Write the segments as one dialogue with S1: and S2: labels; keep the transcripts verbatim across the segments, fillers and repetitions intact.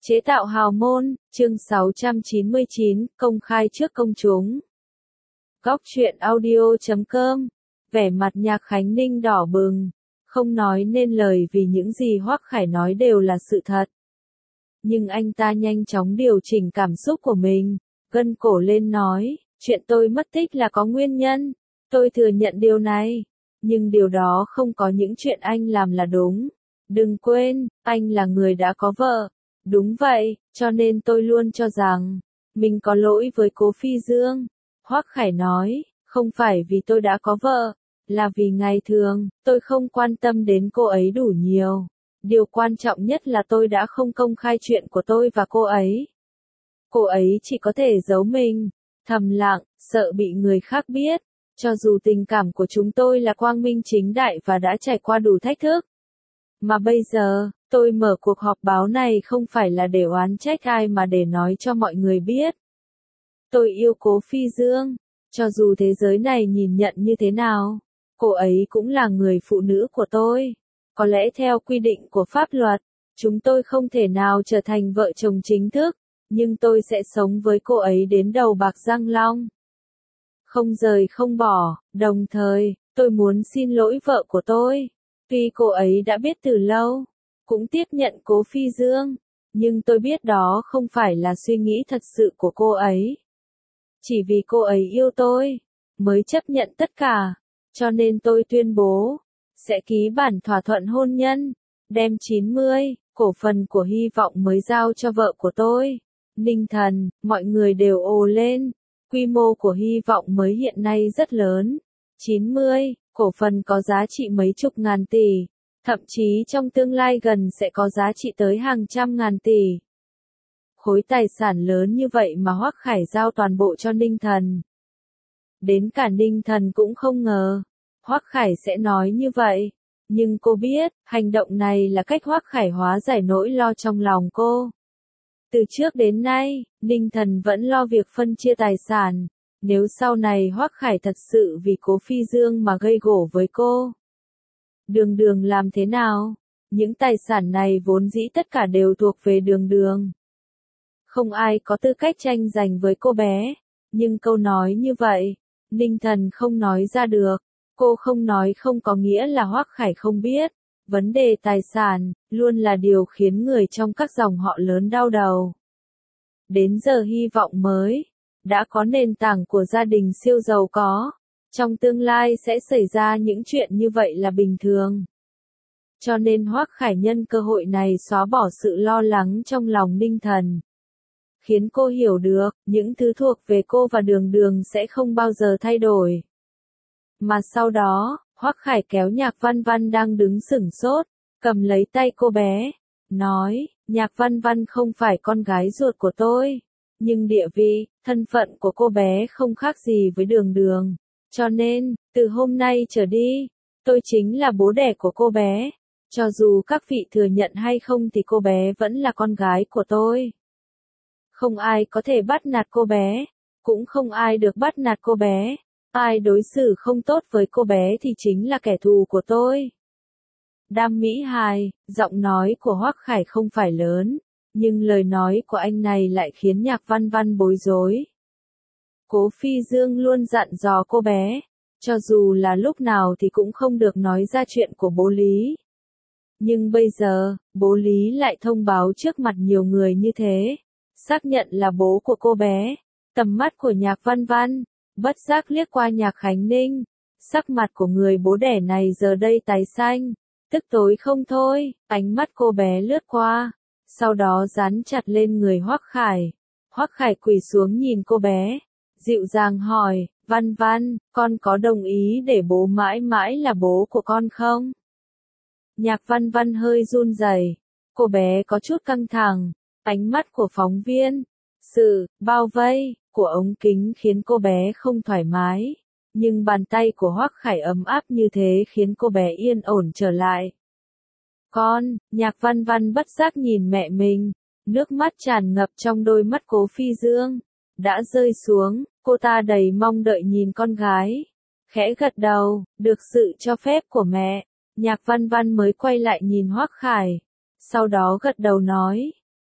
S1: Chế tạo hào môn, chương sáu trăm chín mươi chín, công khai trước công chúng. Góc truyện audio chấm com, vẻ mặt Nhạc Khánh Ninh đỏ bừng, không nói nên lời vì những gì Hoắc Khải nói đều là sự thật. Nhưng anh ta nhanh chóng điều chỉnh cảm xúc của mình, gân cổ lên nói, chuyện tôi mất tích là có nguyên nhân, tôi thừa nhận điều này, nhưng điều đó không có những chuyện anh làm là đúng. Đừng quên, anh là người đã có vợ. Đúng vậy, cho nên tôi luôn cho rằng, mình có lỗi với Cố Phi Dương. Hoắc Khải nói, không phải vì tôi đã có vợ, là vì ngày thường, tôi không quan tâm đến cô ấy đủ nhiều. Điều quan trọng nhất là tôi đã không công khai chuyện của tôi và cô ấy. Cô ấy chỉ có thể giấu mình, thầm lặng, sợ bị người khác biết, cho dù tình cảm của chúng tôi là quang minh chính đại và đã trải qua đủ thách thức. Mà bây giờ, tôi mở cuộc họp báo này không phải là để oán trách ai mà để nói cho mọi người biết. Tôi yêu Cố Phi Dương, cho dù thế giới này nhìn nhận như thế nào, cô ấy cũng là người phụ nữ của tôi. Có lẽ theo quy định của pháp luật, chúng tôi không thể nào trở thành vợ chồng chính thức, nhưng tôi sẽ sống với cô ấy đến đầu bạc răng long. Không rời không bỏ, đồng thời, tôi muốn xin lỗi vợ của tôi. Tuy cô ấy đã biết từ lâu, cũng tiếp nhận Cố Phi Dương, nhưng tôi biết đó không phải là suy nghĩ thật sự của cô ấy. Chỉ vì cô ấy yêu tôi, mới chấp nhận tất cả, cho nên tôi tuyên bố, sẽ ký bản thỏa thuận hôn nhân, đem chín mươi cổ phần của Hy vọng mới giao cho vợ của tôi. Ninh Thần, mọi người đều ồ lên, quy mô của Hy vọng mới hiện nay rất lớn, chín mươi cổ phần có giá trị mấy chục ngàn tỷ, thậm chí trong tương lai gần sẽ có giá trị tới hàng trăm ngàn tỷ. Khối tài sản lớn như vậy mà Hoắc Khải giao toàn bộ cho Ninh Thần. Đến cả Ninh Thần cũng không ngờ, Hoắc Khải sẽ nói như vậy, nhưng cô biết, hành động này là cách Hoắc Khải hóa giải nỗi lo trong lòng cô. Từ trước đến nay, Ninh Thần vẫn lo việc phân chia tài sản. Nếu sau này Hoắc Khải thật sự vì Cố Phi Dương mà gây gổ với cô, Đường Đường làm thế nào? Những tài sản này vốn dĩ tất cả đều thuộc về Đường Đường. Không ai có tư cách tranh giành với cô bé, nhưng câu nói như vậy, Ninh Thần không nói ra được. Cô không nói không có nghĩa là Hoắc Khải không biết. Vấn đề tài sản, luôn là điều khiến người trong các dòng họ lớn đau đầu. Đến giờ Hy vọng mới đã có nền tảng của gia đình siêu giàu có, trong tương lai sẽ xảy ra những chuyện như vậy là bình thường. Cho nên Hoắc Khải nhân cơ hội này xóa bỏ sự lo lắng trong lòng Ninh Thần. Khiến cô hiểu được, những thứ thuộc về cô và Đường Đường sẽ không bao giờ thay đổi. Mà sau đó, Hoắc Khải kéo Nhạc Văn Văn đang đứng sửng sốt, cầm lấy tay cô bé, nói, Nhạc Văn Văn không phải con gái ruột của tôi. Nhưng địa vị, thân phận của cô bé không khác gì với Đường Đường. Cho nên, từ hôm nay trở đi, tôi chính là bố đẻ của cô bé. Cho dù các vị thừa nhận hay không thì cô bé vẫn là con gái của tôi. Không ai có thể bắt nạt cô bé, cũng không ai được bắt nạt cô bé. Ai đối xử không tốt với cô bé thì chính là kẻ thù của tôi. Đam Mỹ Hài, giọng nói của Hoắc Khải không phải lớn, nhưng lời nói của anh này lại khiến Nhạc Văn Văn bối rối. Cố Phi Dương luôn dặn dò cô bé, cho dù là lúc nào thì cũng không được nói ra chuyện của bố Lý. Nhưng bây giờ, bố Lý lại thông báo trước mặt nhiều người như thế, xác nhận là bố của cô bé. Tầm mắt của Nhạc Văn Văn bất giác liếc qua Nhạc Khánh Ninh, sắc mặt của người bố đẻ này giờ đây tái xanh, tức tối không thôi, ánh mắt cô bé lướt qua, sau đó dán chặt lên người Hoắc Khải. Hoắc Khải quỳ xuống nhìn cô bé, dịu dàng hỏi, Văn Văn, con có đồng ý để bố mãi mãi là bố của con không? Nhạc Văn Văn hơi run rẩy, cô bé có chút căng thẳng, ánh mắt của phóng viên, sự bao vây của ống kính khiến cô bé không thoải mái, nhưng bàn tay của Hoắc Khải ấm áp như thế khiến cô bé yên ổn trở lại. Con, Nhạc Văn Văn bất giác nhìn mẹ mình, nước mắt tràn ngập trong đôi mắt Cố Phi Dương, đã rơi xuống, cô ta đầy mong đợi nhìn con gái, khẽ gật đầu, được sự cho phép của mẹ, Nhạc Văn Văn mới quay lại nhìn Hoắc Khải, sau đó gật đầu nói,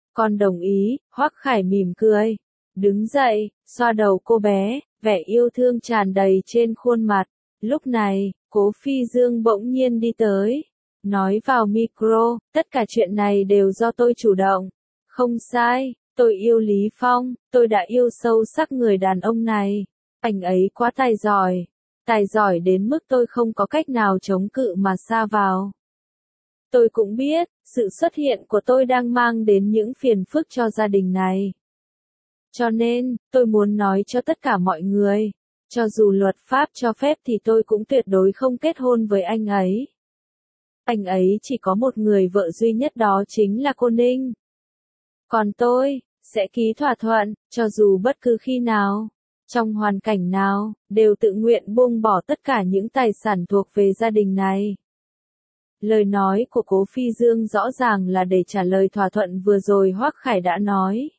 S1: Con đồng ý, Hoắc Khải mỉm cười. Đứng dậy, xoa đầu cô bé, vẻ yêu thương tràn đầy trên khuôn mặt. Lúc này, Cố Phi Dương bỗng nhiên đi tới. Nói vào micro, tất cả chuyện này đều do tôi chủ động. Không sai, tôi yêu Lý Phong, tôi đã yêu sâu sắc người đàn ông này. Anh ấy quá tài giỏi. Tài giỏi đến mức tôi không có cách nào chống cự mà sa vào. Tôi cũng biết, sự xuất hiện của tôi đang mang đến những phiền phức cho gia đình này. Cho nên, tôi muốn nói cho tất cả mọi người, cho dù luật pháp cho phép thì tôi cũng tuyệt đối không kết hôn với anh ấy. Anh ấy chỉ có một người vợ duy nhất, đó chính là cô Ninh. Còn tôi, sẽ ký thỏa thuận, cho dù bất cứ khi nào, trong hoàn cảnh nào, đều tự nguyện buông bỏ tất cả những tài sản thuộc về gia đình này. Lời nói của Cố Phi Dương rõ ràng là để trả lời thỏa thuận vừa rồi Hoắc Khải đã nói.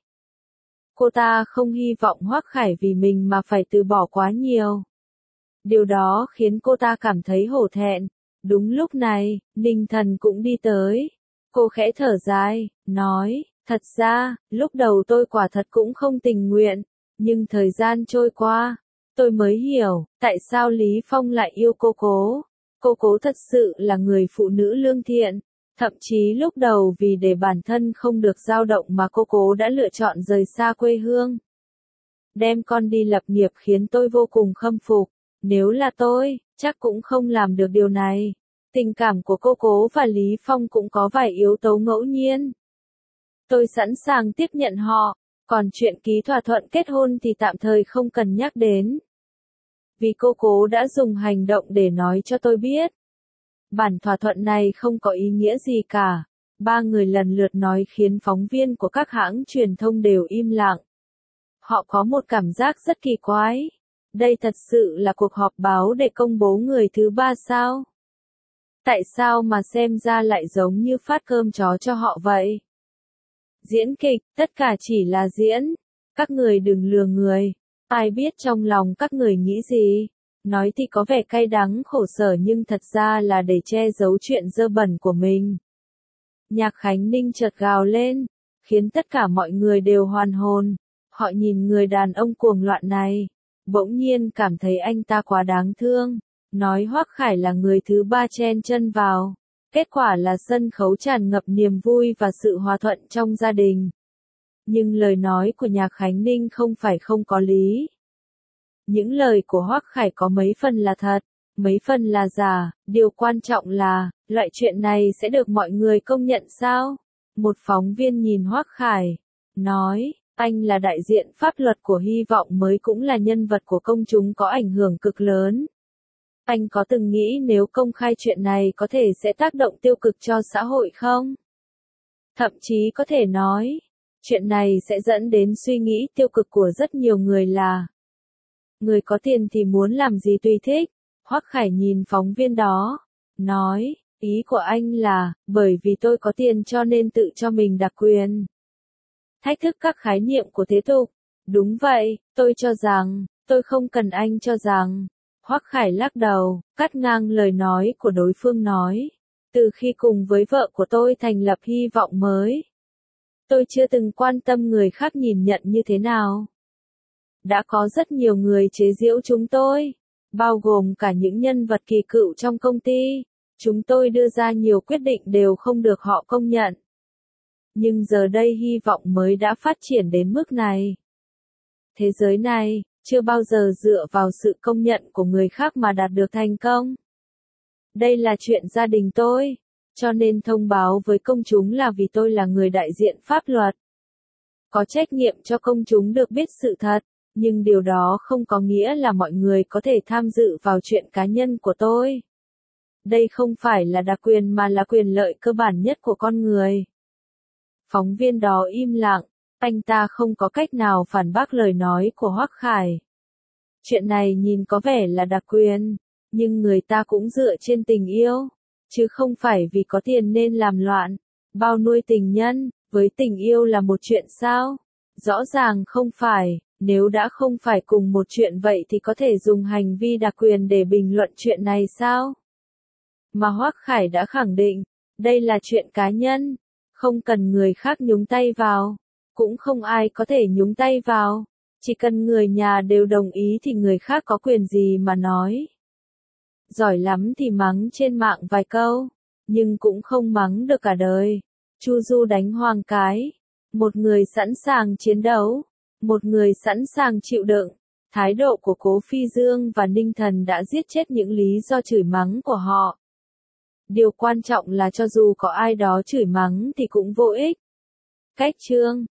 S1: Cô ta không hy vọng Hoắc Khải vì mình mà phải từ bỏ quá nhiều. Điều đó khiến cô ta cảm thấy hổ thẹn. Đúng lúc này, Ninh Thần cũng đi tới. Cô khẽ thở dài, nói, thật ra, lúc đầu tôi quả thật cũng không tình nguyện, nhưng thời gian trôi qua, tôi mới hiểu, tại sao Lý Phong lại yêu cô Cố. Cô Cố thật sự là người phụ nữ lương thiện. Thậm chí lúc đầu vì để bản thân không được dao động mà cô Cố đã lựa chọn rời xa quê hương. Đem con đi lập nghiệp khiến tôi vô cùng khâm phục. Nếu là tôi, chắc cũng không làm được điều này. Tình cảm của cô Cố và Lý Phong cũng có vài yếu tố ngẫu nhiên. Tôi sẵn sàng tiếp nhận họ, còn chuyện ký thỏa thuận kết hôn thì tạm thời không cần nhắc đến. Vì cô Cố đã dùng hành động để nói cho tôi biết. Bản thỏa thuận này không có ý nghĩa gì cả. Ba người lần lượt nói khiến phóng viên của các hãng truyền thông đều im lặng. Họ có một cảm giác rất kỳ quái. Đây thật sự là cuộc họp báo để công bố người thứ ba sao? Tại sao mà xem ra lại giống như phát cơm chó cho họ vậy? Diễn kịch, tất cả chỉ là diễn. Các người đừng lừa người. Ai biết trong lòng các người nghĩ gì? Nói thì có vẻ cay đắng khổ sở nhưng thật ra là để che giấu chuyện dơ bẩn của mình. Nhạc Khánh Ninh chợt gào lên, khiến tất cả mọi người đều hoàn hồn. Họ nhìn người đàn ông cuồng loạn này, bỗng nhiên cảm thấy anh ta quá đáng thương. Nói Hoắc Khải là người thứ ba chen chân vào. Kết quả là sân khấu tràn ngập niềm vui và sự hòa thuận trong gia đình. Nhưng lời nói của Nhạc Khánh Ninh không phải không có lý. Những lời của Hoắc Khải có mấy phần là thật, mấy phần là giả, điều quan trọng là, loại chuyện này sẽ được mọi người công nhận sao? Một phóng viên nhìn Hoắc Khải, nói, anh là đại diện pháp luật của Hy vọng mới cũng là nhân vật của công chúng có ảnh hưởng cực lớn. Anh có từng nghĩ nếu công khai chuyện này có thể sẽ tác động tiêu cực cho xã hội không? Thậm chí có thể nói, chuyện này sẽ dẫn đến suy nghĩ tiêu cực của rất nhiều người là người có tiền thì muốn làm gì tùy thích. Hoắc Khải nhìn phóng viên đó, nói, ý của anh là, bởi vì tôi có tiền cho nên tự cho mình đặc quyền. Thách thức các khái niệm của thế tục. Đúng vậy, tôi cho rằng, tôi không cần anh cho rằng. Hoắc Khải lắc đầu, cắt ngang lời nói của đối phương nói. Từ khi cùng với vợ của tôi thành lập Hy vọng mới, tôi chưa từng quan tâm người khác nhìn nhận như thế nào. Đã có rất nhiều người chế giễu chúng tôi, bao gồm cả những nhân vật kỳ cựu trong công ty. Chúng tôi đưa ra nhiều quyết định đều không được họ công nhận. Nhưng giờ đây Hy vọng mới đã phát triển đến mức này. Thế giới này, chưa bao giờ dựa vào sự công nhận của người khác mà đạt được thành công. Đây là chuyện gia đình tôi, cho nên thông báo với công chúng là vì tôi là người đại diện pháp luật. Có trách nhiệm cho công chúng được biết sự thật, nhưng điều đó không có nghĩa là mọi người có thể tham dự vào chuyện cá nhân của tôi. Đây không phải là đặc quyền mà là quyền lợi cơ bản nhất của con người. Phóng viên đó im lặng, anh ta không có cách nào phản bác lời nói của Hoắc Khải. Chuyện này nhìn có vẻ là đặc quyền, nhưng người ta cũng dựa trên tình yêu, chứ không phải vì có tiền nên làm loạn. Bao nuôi tình nhân, với tình yêu là một chuyện sao? Rõ ràng không phải, nếu đã không phải cùng một chuyện vậy thì có thể dùng hành vi đặc quyền để bình luận chuyện này sao? Mà Hoắc Khải đã khẳng định, đây là chuyện cá nhân, Không cần người khác nhúng tay vào, cũng không ai có thể nhúng tay vào. Chỉ cần người nhà đều đồng ý thì người khác có quyền gì mà nói. Giỏi lắm thì mắng trên mạng vài câu, nhưng cũng không mắng được cả đời. Chu Du đánh Hoàng cái. Một người sẵn sàng chiến đấu, một người sẵn sàng chịu đựng. Thái độ của Cố Phi Dương và Ninh Thần đã giết chết những lý do chửi mắng của họ. Điều quan trọng là cho dù có ai đó chửi mắng thì cũng vô ích. Cách chương